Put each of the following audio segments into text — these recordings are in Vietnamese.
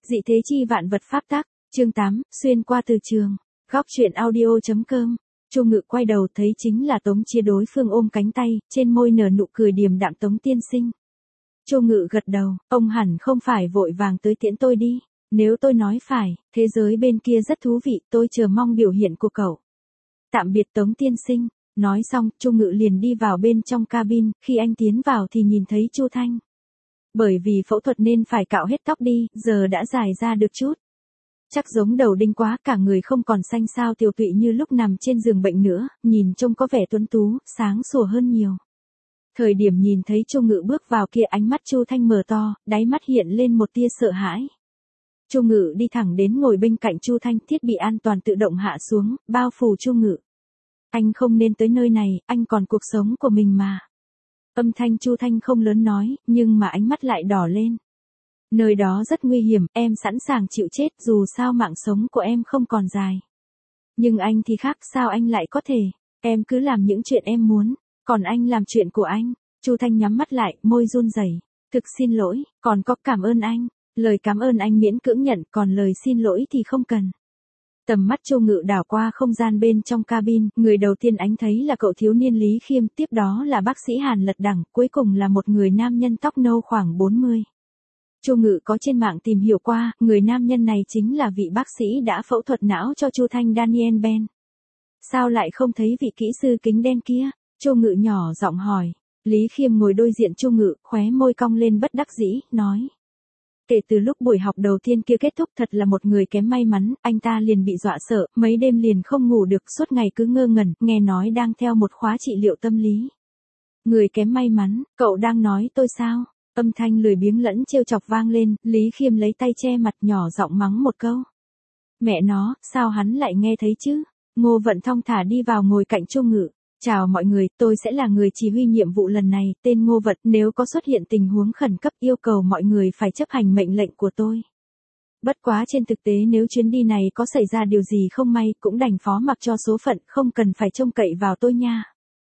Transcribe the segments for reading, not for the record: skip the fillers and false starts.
Dị thế chi vạn vật pháp tắc, chương 8, xuyên qua từ trường. Góc truyện audio.com. Chu Ngự quay đầu thấy chính là Tống Chia đối phương ôm cánh tay, trên môi nở nụ cười điềm đạm. Tống tiên sinh. Chu Ngự gật đầu, ông hẳn không phải vội vàng tới tiễn tôi đi. Nếu tôi nói phải, thế giới bên kia rất thú vị, tôi chờ mong biểu hiện của cậu. Tạm biệt Tống tiên sinh. Nói xong, Chu Ngự liền đi vào bên trong cabin, khi anh tiến vào thì nhìn thấy Chu Thanh. Bởi vì phẫu thuật nên phải cạo hết tóc đi, giờ đã dài ra được chút. Chắc giống đầu đinh quá, cả người không còn xanh xao tiều tụy như lúc nằm trên giường bệnh nữa, nhìn trông có vẻ tuấn tú, sáng sủa hơn nhiều. Thời điểm nhìn thấy Chu Ngự bước vào kia, ánh mắt Chu Thanh mở to, đáy mắt hiện lên một tia sợ hãi. Chu Ngự đi thẳng đến ngồi bên cạnh Chu Thanh, thiết bị an toàn tự động hạ xuống, bao phủ Chu Ngự. Anh không nên tới nơi này, anh còn cuộc sống của mình mà. Âm thanh Chu Thanh không lớn nói, nhưng mà ánh mắt lại đỏ lên. Nơi đó rất nguy hiểm, em sẵn sàng chịu chết, dù sao mạng sống của em không còn dài. Nhưng anh thì khác, sao anh lại có thể? Em cứ làm những chuyện em muốn, còn anh làm chuyện của anh. Chu Thanh nhắm mắt lại, môi run rẩy. Thực xin lỗi, còn có cảm ơn anh. Lời cảm ơn anh miễn cưỡng nhận, còn lời xin lỗi thì không cần. Tầm mắt Chu Ngự đảo qua không gian bên trong cabin, người đầu tiên anh thấy là cậu thiếu niên Lý Khiêm, tiếp đó là bác sĩ Hàn Lật Đẳng, cuối cùng là một người nam nhân tóc nâu khoảng 40. Chu Ngự có trên mạng tìm hiểu qua, người nam nhân này chính là vị bác sĩ đã phẫu thuật não cho Chu Thanh, Daniel Ben. Sao lại không thấy vị kỹ sư kính đen kia? Chu Ngự nhỏ giọng hỏi. Lý Khiêm ngồi đối diện Chu Ngự, khóe môi cong lên bất đắc dĩ, nói. Kể từ lúc buổi học đầu tiên kia kết thúc, thật là một người kém may mắn, anh ta liền bị dọa sợ, mấy đêm liền không ngủ được, suốt ngày cứ ngơ ngẩn, nghe nói đang theo một khóa trị liệu tâm lý. Người kém may mắn, cậu đang nói tôi sao? Âm thanh lười biếng lẫn trêu chọc vang lên, Lý Khiêm lấy tay che mặt, nhỏ giọng mắng một câu. Mẹ nó, sao hắn lại nghe thấy chứ? Ngô Vận thong thả đi vào ngồi cạnh Chu Ngự. Chào mọi người, tôi sẽ là người chỉ huy nhiệm vụ lần này, tên Ngô Vận, nếu có xuất hiện tình huống khẩn cấp yêu cầu mọi người phải chấp hành mệnh lệnh của tôi. Bất quá trên thực tế nếu chuyến đi này có xảy ra điều gì không may, cũng đành phó mặc cho số phận, không cần phải trông cậy vào tôi nha.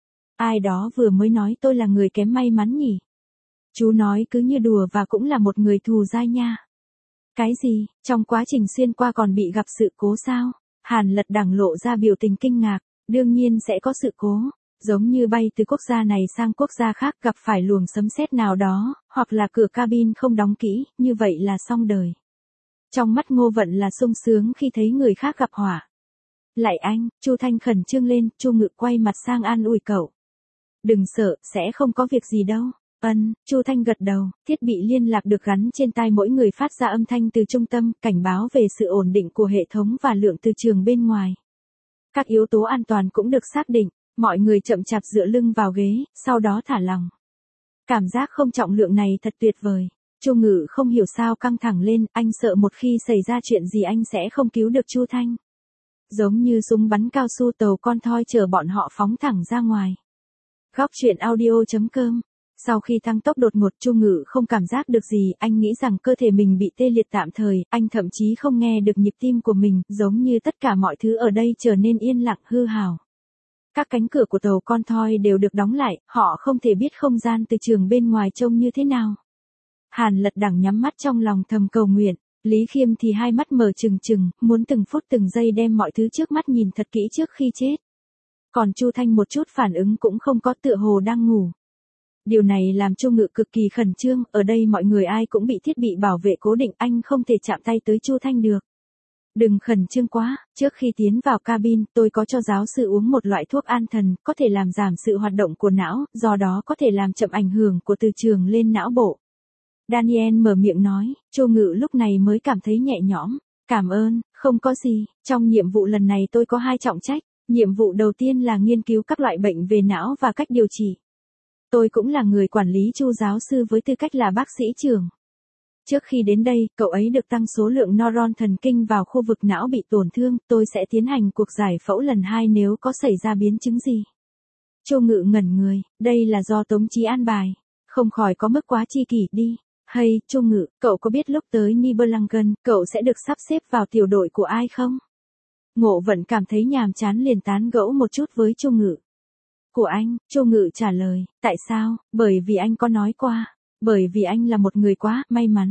Ai đó vừa mới nói tôi là người kém may mắn nhỉ? Chú nói cứ như đùa và cũng là một người thù dai nha. Cái gì, trong quá trình xuyên qua còn bị gặp sự cố sao? Hàn Lật Đẳng lộ ra biểu tình kinh ngạc. Đương nhiên sẽ có sự cố, giống như bay từ quốc gia này sang quốc gia khác gặp phải luồng sấm sét nào đó, hoặc là cửa cabin không đóng kỹ, như vậy là xong đời. Trong mắt Ngô Vận là sung sướng khi thấy người khác gặp họa. Lại anh, Chu Thanh khẩn trương lên, Chu Ngự quay mặt sang an ủi cậu. Đừng sợ, sẽ không có việc gì đâu. Chu Thanh gật đầu, thiết bị liên lạc được gắn trên tai mỗi người phát ra âm thanh từ trung tâm, cảnh báo về sự ổn định của hệ thống và lượng từ trường bên ngoài. Các yếu tố an toàn cũng được xác định, mọi người chậm chạp dựa lưng vào ghế, sau đó thả lỏng. Cảm giác không trọng lượng này thật tuyệt vời. Chu Ngự không hiểu sao căng thẳng lên, anh sợ một khi xảy ra chuyện gì anh sẽ không cứu được Chu Thanh. Giống như súng bắn cao su, tàu con thoi chờ bọn họ phóng thẳng ra ngoài. Góc truyện audio.com. Sau khi tăng tốc đột ngột, Chu Ngự không cảm giác được gì, anh nghĩ rằng cơ thể mình bị tê liệt tạm thời, anh thậm chí không nghe được nhịp tim của mình, giống như tất cả mọi thứ ở đây trở nên yên lặng hư hào. Các cánh cửa của tàu con thoi đều được đóng lại, họ không thể biết không gian từ trường bên ngoài trông như thế nào. Hàn Lật Đẳng nhắm mắt trong lòng thầm cầu nguyện, Lý Khiêm thì hai mắt mở trừng trừng, muốn từng phút từng giây đem mọi thứ trước mắt nhìn thật kỹ trước khi chết. Còn Chu Thanh một chút phản ứng cũng không có, tựa hồ đang ngủ. Điều này làm Chu Ngự cực kỳ khẩn trương, ở đây mọi người ai cũng bị thiết bị bảo vệ cố định, anh không thể chạm tay tới Chu Thanh được. Đừng khẩn trương quá, trước khi tiến vào cabin, tôi có cho giáo sư uống một loại thuốc an thần, có thể làm giảm sự hoạt động của não, do đó có thể làm chậm ảnh hưởng của từ trường lên não bộ. Daniel mở miệng nói, Chu Ngự lúc này mới cảm thấy nhẹ nhõm. Cảm ơn, không có gì, trong nhiệm vụ lần này tôi có 2 trọng trách, nhiệm vụ đầu tiên là nghiên cứu các loại bệnh về não và cách điều trị. Tôi cũng là người quản lý Chu giáo sư với tư cách là bác sĩ trưởng. Trước khi đến đây, cậu ấy được tăng số lượng neuron thần kinh vào khu vực não bị tổn thương, tôi sẽ tiến hành cuộc giải phẫu lần 2 nếu có xảy ra biến chứng gì. Chu Ngự ngẩn người, đây là do Tống Chí an bài, không khỏi có mức quá chi kỷ đi. Hay, Chu Ngự, cậu có biết lúc tới Nibelungen, cậu sẽ được sắp xếp vào tiểu đội của ai không? Ngộ Vận cảm thấy nhàm chán liền tán gẫu một chút với Chu Ngự. Của anh, Chu Ngự trả lời, tại sao? Bởi vì anh có nói qua. Bởi vì anh là một người quá may mắn.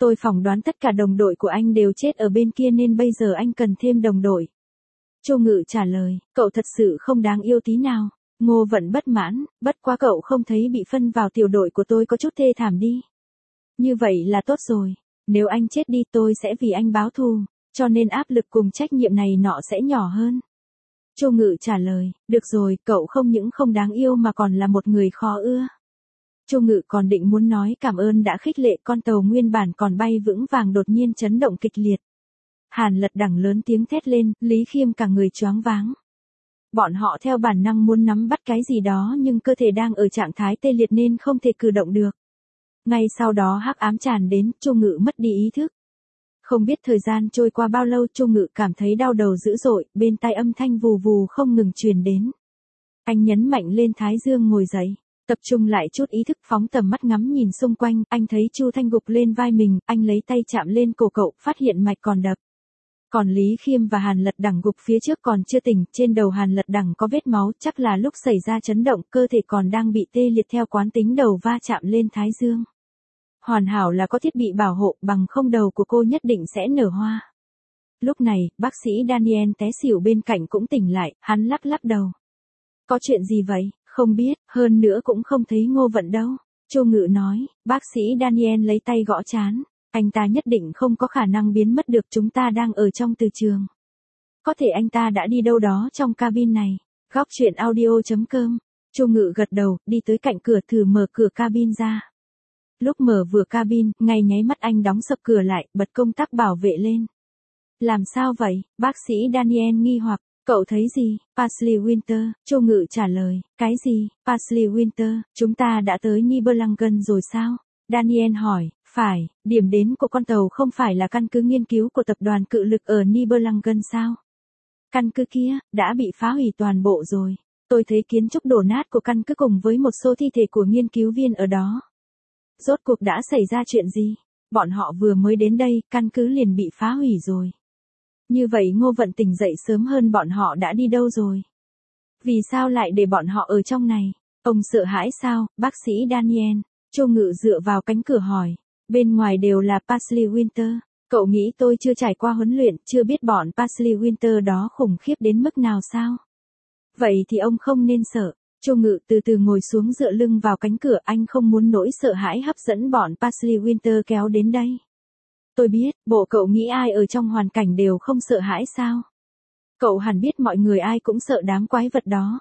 Tôi phỏng đoán tất cả đồng đội của anh đều chết ở bên kia nên bây giờ anh cần thêm đồng đội. Chu Ngự trả lời, cậu thật sự không đáng yêu tí nào. Ngô Vận bất mãn, bất quá cậu không thấy bị phân vào tiểu đội của tôi có chút thê thảm đi. Như vậy là tốt rồi, nếu anh chết đi tôi sẽ vì anh báo thù, cho nên áp lực cùng trách nhiệm này nọ sẽ nhỏ hơn. Chu Ngự trả lời, được rồi, cậu không những không đáng yêu mà còn là một người khó ưa. Chu Ngự còn định muốn nói cảm ơn đã khích lệ, con tàu nguyên bản còn bay vững vàng đột nhiên chấn động kịch liệt. Hàn Lật Đằng lớn tiếng thét lên, Lý Khiêm cả người choáng váng. Bọn họ theo bản năng muốn nắm bắt cái gì đó nhưng cơ thể đang ở trạng thái tê liệt nên không thể cử động được. Ngay sau đó hắc ám tràn đến, Chu Ngự mất đi ý thức. Không biết thời gian trôi qua bao lâu, Chu Ngự cảm thấy đau đầu dữ dội, bên tai âm thanh vù vù không ngừng truyền đến. Anh nhấn mạnh lên thái dương ngồi dậy, tập trung lại chút ý thức, phóng tầm mắt ngắm nhìn xung quanh, anh thấy Chu Thanh gục lên vai mình, anh lấy tay chạm lên cổ cậu, phát hiện mạch còn đập. Còn Lý Khiêm và Hàn Lật Đằng gục phía trước còn chưa tỉnh, trên đầu Hàn Lật Đằng có vết máu, chắc là lúc xảy ra chấn động, cơ thể còn đang bị tê liệt theo quán tính đầu va chạm lên thái dương. Hoàn hảo là có thiết bị bảo hộ, bằng không đầu của cô nhất định sẽ nở hoa. Lúc này, bác sĩ Daniel té xỉu bên cạnh cũng tỉnh lại, hắn lắc lắc đầu. Có chuyện gì vậy? Không biết, hơn nữa cũng không thấy Ngô Vận đâu. Chu Ngự nói, bác sĩ Daniel lấy tay gõ trán. Anh ta nhất định không có khả năng biến mất được, chúng ta đang ở trong từ trường. Có thể anh ta đã đi đâu đó trong cabin này. Góc truyện audio.com. Chu Ngự gật đầu, đi tới cạnh cửa thử mở cửa cabin ra. Lúc mở vừa cabin, ngay nháy mắt anh đóng sập cửa lại, bật công tắc bảo vệ lên. Làm sao vậy? Bác sĩ Daniel nghi hoặc, cậu thấy gì? Paisley Winter, Chu Ngự trả lời, cái gì? Paisley Winter, chúng ta đã tới Nibelungen rồi sao? Daniel hỏi, phải, điểm đến của con tàu không phải là căn cứ nghiên cứu của tập đoàn cự lực ở Nibelungen sao? Căn cứ kia, đã bị phá hủy toàn bộ rồi. Tôi thấy kiến trúc đổ nát của căn cứ cùng với một số thi thể của nghiên cứu viên ở đó. Rốt cuộc đã xảy ra chuyện gì? Bọn họ vừa mới đến đây, căn cứ liền bị phá hủy rồi. Như vậy Ngô Vận tỉnh dậy sớm hơn bọn họ đã đi đâu rồi? Vì sao lại để bọn họ ở trong này? Ông sợ hãi sao, bác sĩ Daniel? Chu Ngự dựa vào cánh cửa hỏi. Bên ngoài đều là Paisley Winter. Cậu nghĩ tôi chưa trải qua huấn luyện, chưa biết bọn Paisley Winter đó khủng khiếp đến mức nào sao? Vậy thì ông không nên sợ. Chu Ngự từ từ ngồi xuống dựa lưng vào cánh cửa, anh không muốn nỗi sợ hãi hấp dẫn bọn Paisley Winter kéo đến đây. Tôi biết, bộ cậu nghĩ ai ở trong hoàn cảnh đều không sợ hãi sao? Cậu hẳn biết mọi người ai cũng sợ đám quái vật đó.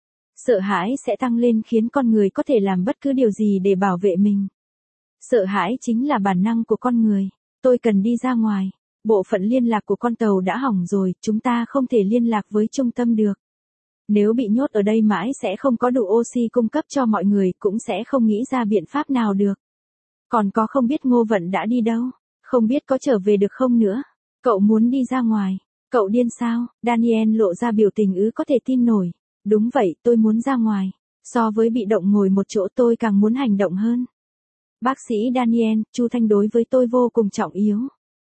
Sợ hãi sẽ tăng lên khiến con người có thể làm bất cứ điều gì để bảo vệ mình. Sợ hãi chính là bản năng của con người. Tôi cần đi ra ngoài. Bộ phận liên lạc của con tàu đã hỏng rồi, chúng ta không thể liên lạc với trung tâm được. Nếu bị nhốt ở đây mãi sẽ không có đủ oxy cung cấp cho mọi người, cũng sẽ không nghĩ ra biện pháp nào được. Còn có không biết Ngô Vận đã đi đâu, không biết có trở về được không nữa. Cậu muốn đi ra ngoài. Cậu điên sao? Daniel lộ ra biểu tình có thể tin nổi. Đúng vậy, tôi muốn ra ngoài. So với bị động ngồi một chỗ tôi càng muốn hành động hơn. Bác sĩ Daniel, Chu Thanh đối với tôi vô cùng trọng yếu.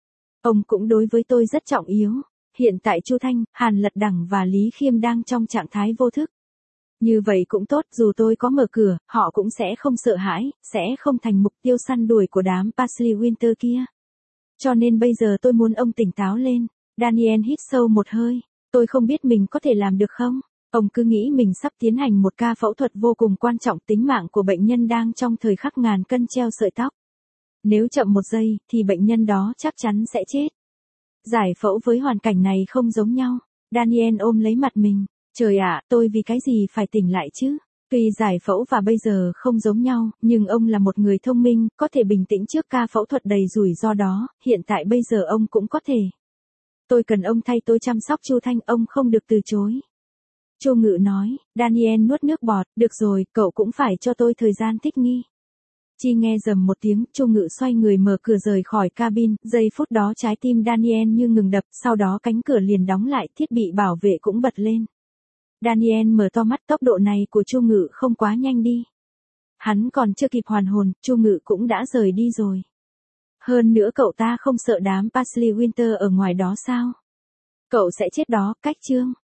Ông cũng đối với tôi rất trọng yếu. Hiện tại Chu Thanh, Hàn Lật Đằng và Lý Khiêm đang trong trạng thái vô thức. Như vậy cũng tốt, dù tôi có mở cửa, họ cũng sẽ không sợ hãi, sẽ không thành mục tiêu săn đuổi của đám Paisley Winter kia. Cho nên bây giờ tôi muốn ông tỉnh táo lên. Daniel hít sâu một hơi. Tôi không biết mình có thể làm được không? Ông cứ nghĩ mình sắp tiến hành một ca phẫu thuật vô cùng quan trọng, tính mạng của bệnh nhân đang trong thời khắc ngàn cân treo sợi tóc. Nếu chậm một giây, thì bệnh nhân đó chắc chắn sẽ chết. Giải phẫu với hoàn cảnh này không giống nhau. Daniel ôm lấy mặt mình. Trời ạ, tôi vì cái gì phải tỉnh lại chứ? Tuy giải phẫu và bây giờ không giống nhau, nhưng ông là một người thông minh, có thể bình tĩnh trước ca phẫu thuật đầy rủi ro đó, hiện tại bây giờ ông cũng có thể. Tôi cần ông thay tôi chăm sóc Chu Thanh, ông không được từ chối. Chu Ngự nói. Daniel nuốt nước bọt, được rồi, cậu cũng phải cho tôi thời gian thích nghi. Chi nghe rầm một tiếng, Chu Ngự xoay người mở cửa rời khỏi cabin, giây phút đó trái tim Daniel như ngừng đập, sau đó cánh cửa liền đóng lại, thiết bị bảo vệ cũng bật lên. Daniel mở to mắt, tốc độ này của Chu Ngự không quá nhanh đi. Hắn còn chưa kịp hoàn hồn, Chu Ngự cũng đã rời đi rồi. Hơn nữa cậu ta không sợ đám Paisley Winter ở ngoài đó sao? Cậu sẽ chết đó, cách chương.